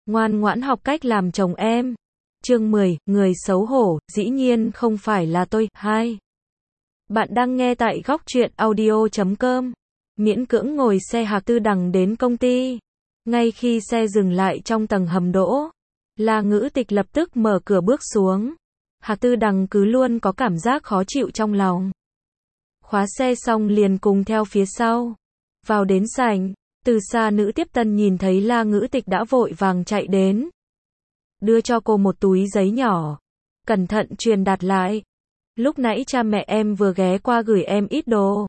Ngoan ngoãn học cách làm chồng em. Chương 10, người xấu hổ, dĩ nhiên không phải là tôi. 2. Bạn đang nghe tại góc truyện audio.com. Miễn cưỡng ngồi xe Hạc Tư Đằng đến công ty. Ngay khi xe dừng lại trong tầng hầm đỗ, La Ngữ Tịch lập tức mở cửa bước xuống. Hạc Tư Đằng cứ luôn có cảm giác khó chịu trong lòng. Khóa xe xong liền cùng theo phía sau. Vào đến sảnh, từ xa nữ tiếp tân nhìn thấy La Ngữ Tịch đã vội vàng chạy đến. Đưa cho cô một túi giấy nhỏ. Cẩn thận truyền đạt lại. Lúc nãy cha mẹ em vừa ghé qua gửi em ít đồ.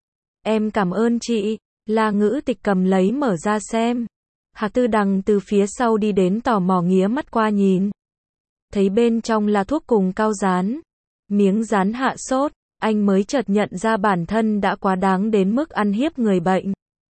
Em cảm ơn chị. La Ngữ Tịch cầm lấy mở ra xem. Hạc Tư Đằng từ phía sau đi đến tò mò nghía mắt qua nhìn. Thấy bên trong là thuốc cùng cao dán. Miếng dán hạ sốt, anh mới chợt nhận ra bản thân đã quá đáng đến mức ăn hiếp người bệnh.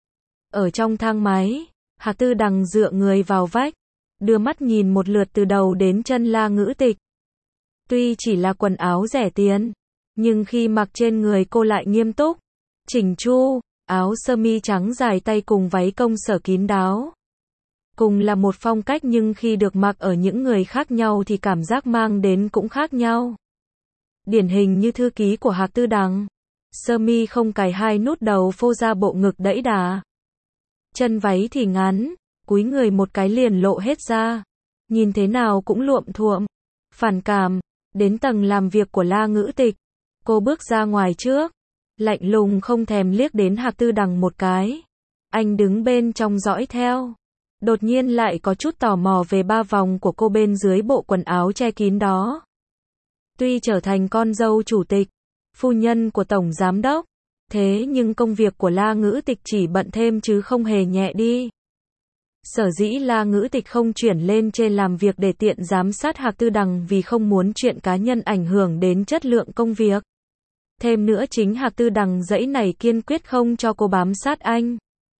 Ở trong thang máy, Hạc Tư Đằng dựa người vào vách, đưa mắt nhìn một lượt từ đầu đến chân La Ngữ Tịch. Tuy chỉ là quần áo rẻ tiền, nhưng khi mặc trên người cô lại nghiêm túc, chỉnh chu, áo sơ mi trắng dài tay cùng váy công sở kín đáo. Cùng là một phong cách nhưng khi được mặc ở những người khác nhau thì cảm giác mang đến cũng khác nhau. Điển hình như thư ký của Hạc Tư Đằng. Sơ mi không cài hai nút đầu phô ra bộ ngực đẫy đà. Chân váy thì ngắn, cúi người một cái liền lộ hết ra. Nhìn thế nào cũng luộm thuộm. Phản cảm. Đến tầng làm việc của La Ngữ Tịch. Cô bước ra ngoài trước. Lạnh lùng không thèm liếc đến Hạc Tư Đằng một cái. Anh đứng bên trong dõi theo. Đột nhiên lại có chút tò mò về ba vòng của cô bên dưới bộ quần áo che kín đó. Tuy trở thành con dâu chủ tịch, phu nhân của tổng giám đốc, thế nhưng công việc của La Ngữ Tịch chỉ bận thêm chứ không hề nhẹ đi. Sở dĩ La Ngữ Tịch không chuyển lên trên làm việc để tiện giám sát Hạc Tư Đằng vì không muốn chuyện cá nhân ảnh hưởng đến chất lượng công việc. Thêm nữa chính Hạc Tư Đằng dãy này kiên quyết không cho cô bám sát anh.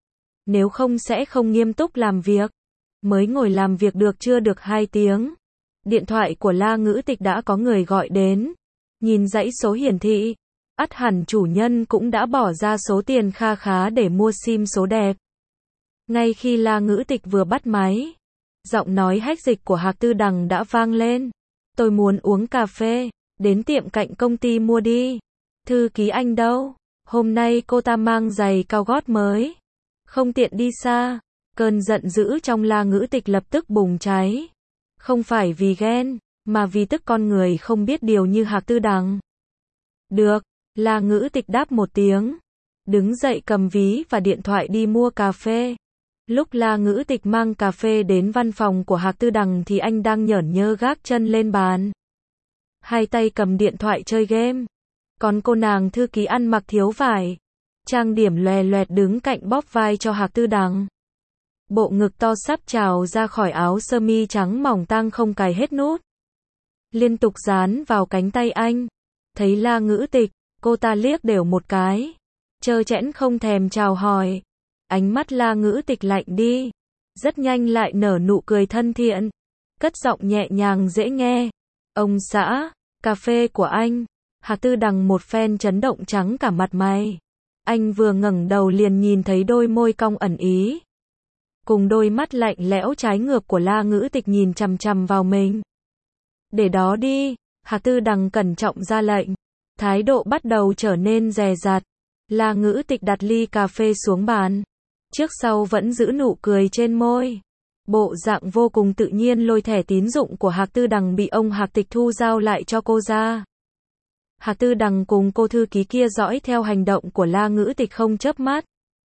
Nếu không sẽ không nghiêm túc làm việc. Mới ngồi làm việc được chưa được 2 tiếng. Điện thoại của La Ngữ Tịch đã có người gọi đến. Nhìn dãy số hiển thị, ắt hẳn chủ nhân cũng đã bỏ ra số tiền kha khá để mua sim số đẹp. Ngay khi La Ngữ Tịch vừa bắt máy, giọng nói hách dịch của Hạc Tư Đằng đã vang lên. Tôi muốn uống cà phê, đến tiệm cạnh công ty mua đi. Thư ký anh đâu? Hôm nay cô ta mang giày cao gót mới. Không tiện đi xa. Cơn giận dữ trong La Ngữ Tịch lập tức bùng cháy. Không phải vì ghen, mà vì tức con người không biết điều như Hạc Tư Đằng. Được, La Ngữ Tịch đáp một tiếng. Đứng dậy cầm ví và điện thoại đi mua cà phê. Lúc La Ngữ Tịch mang cà phê đến văn phòng của Hạc Tư Đằng thì anh đang nhởn nhơ gác chân lên bàn. Hai tay cầm điện thoại chơi game. Còn cô nàng thư ký ăn mặc thiếu vải. Trang điểm lòe loẹt đứng cạnh bóp vai cho Hạc Tư Đằng. Bộ ngực to sắp trào ra khỏi áo sơ mi trắng mỏng tang không cài hết nút. Liên tục dán vào cánh tay anh. Thấy La Ngữ Tịch, cô ta liếc đều một cái. Trơ trẽn không thèm chào hỏi. Ánh mắt La Ngữ Tịch lạnh đi. Rất nhanh lại nở nụ cười thân thiện. Cất giọng nhẹ nhàng dễ nghe. Ông xã, cà phê của anh. Hạc Tư Đằng một phen chấn động trắng cả mặt mày. Anh vừa ngẩng đầu liền nhìn thấy đôi môi cong ẩn ý. Cùng đôi mắt lạnh lẽo trái ngược của La Ngữ Tịch nhìn chằm chằm vào mình. Để đó đi, Hạc Tư Đằng cẩn trọng ra lệnh. Thái độ bắt đầu trở nên dè dặt. La Ngữ Tịch đặt ly cà phê xuống bàn. Trước sau vẫn giữ nụ cười trên môi. Bộ dạng vô cùng tự nhiên lôi thẻ tín dụng của Hạc Tư Đằng bị ông Hạc Tịch thu giao lại cho cô ra. Hạc Tư Đằng cùng cô thư ký kia dõi theo hành động của La Ngữ Tịch không chớp mắt.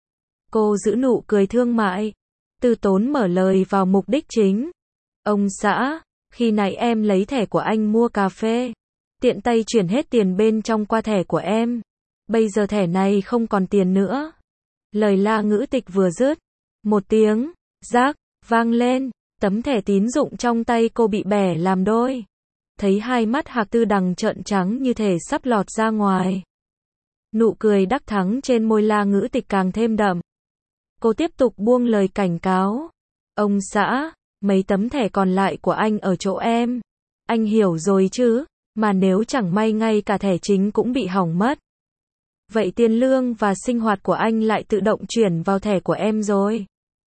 Cô giữ nụ cười thương mại. Từ tốn mở lời vào mục đích chính. Ông xã, khi nãy em lấy thẻ của anh mua cà phê. Tiện tay chuyển hết tiền bên trong qua thẻ của em. Bây giờ thẻ này không còn tiền nữa. Lời La Ngữ Tịch vừa dứt. Một tiếng, rác, vang lên. Tấm thẻ tín dụng trong tay cô bị bẻ làm đôi. Thấy hai mắt Hạc Tư Đằng trợn trắng như thể sắp lọt ra ngoài. Nụ cười đắc thắng trên môi La Ngữ Tịch càng thêm đậm. Cô tiếp tục buông lời cảnh cáo. Ông xã, mấy tấm thẻ còn lại của anh ở chỗ em. Anh hiểu rồi chứ, mà nếu chẳng may ngay cả thẻ chính cũng bị hỏng mất. Vậy tiền lương và sinh hoạt của anh lại tự động chuyển vào thẻ của em rồi.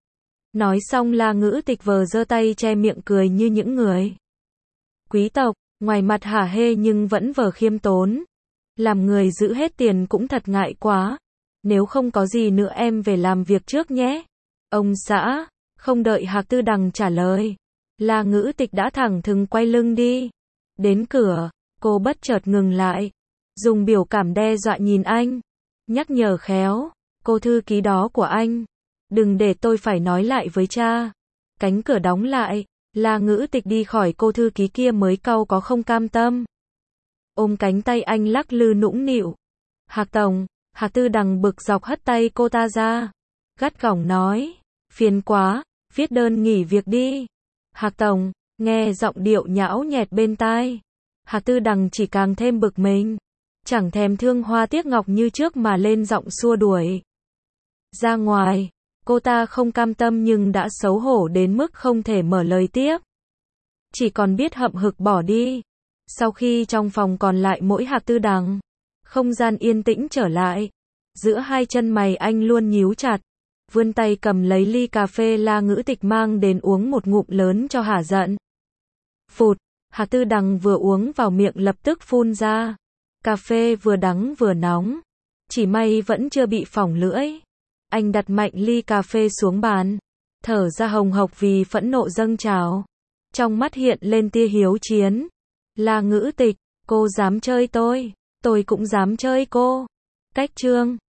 Nói xong La Ngữ Tịch vờ giơ tay che miệng cười như những người quý tộc, ngoài mặt hả hê nhưng vẫn vờ khiêm tốn. Làm người giữ hết tiền cũng thật ngại quá. Nếu không có gì nữa em về làm việc trước nhé. Ông xã, không đợi Hạc Tư Đằng trả lời. La Ngữ Tịch đã thẳng thừng quay lưng đi. Đến cửa, cô bất chợt ngừng lại. Dùng biểu cảm đe dọa nhìn anh. Nhắc nhở khéo, cô thư ký đó của anh. Đừng để tôi phải nói lại với cha. Cánh cửa đóng lại, La Ngữ Tịch đi khỏi, cô thư ký kia mới cau có không cam tâm. Ôm cánh tay anh lắc lư nũng nịu. Hạc Tổng, Hạc Tư Đằng bực dọc hất tay cô ta ra. Gắt gỏng nói, phiền quá, viết đơn nghỉ việc đi. Hạc Tổng, nghe giọng điệu nhão nhẹt bên tai. Hạc Tư Đằng chỉ càng thêm bực mình. Chẳng thèm thương hoa tiếc ngọc như trước mà lên giọng xua đuổi. Ra ngoài, cô ta không cam tâm nhưng đã xấu hổ đến mức không thể mở lời tiếp. Chỉ còn biết hậm hực bỏ đi. Sau khi trong phòng còn lại mỗi Hạc Tư Đằng, không gian yên tĩnh trở lại. Giữa hai chân mày anh luôn nhíu chặt. Vươn tay cầm lấy ly cà phê La Ngữ Tịch mang đến uống một ngụm lớn cho hả giận. Phụt, Hạc Tư Đằng vừa uống vào miệng lập tức phun ra. Cà phê vừa đắng vừa nóng. Chỉ may vẫn chưa bị phỏng lưỡi. Anh đặt mạnh ly cà phê xuống bàn. Thở ra hồng hộc vì phẫn nộ dâng trào. Trong mắt hiện lên tia hiếu chiến. La Ngữ Tịch, cô dám chơi tôi cũng dám chơi cô. Cách chương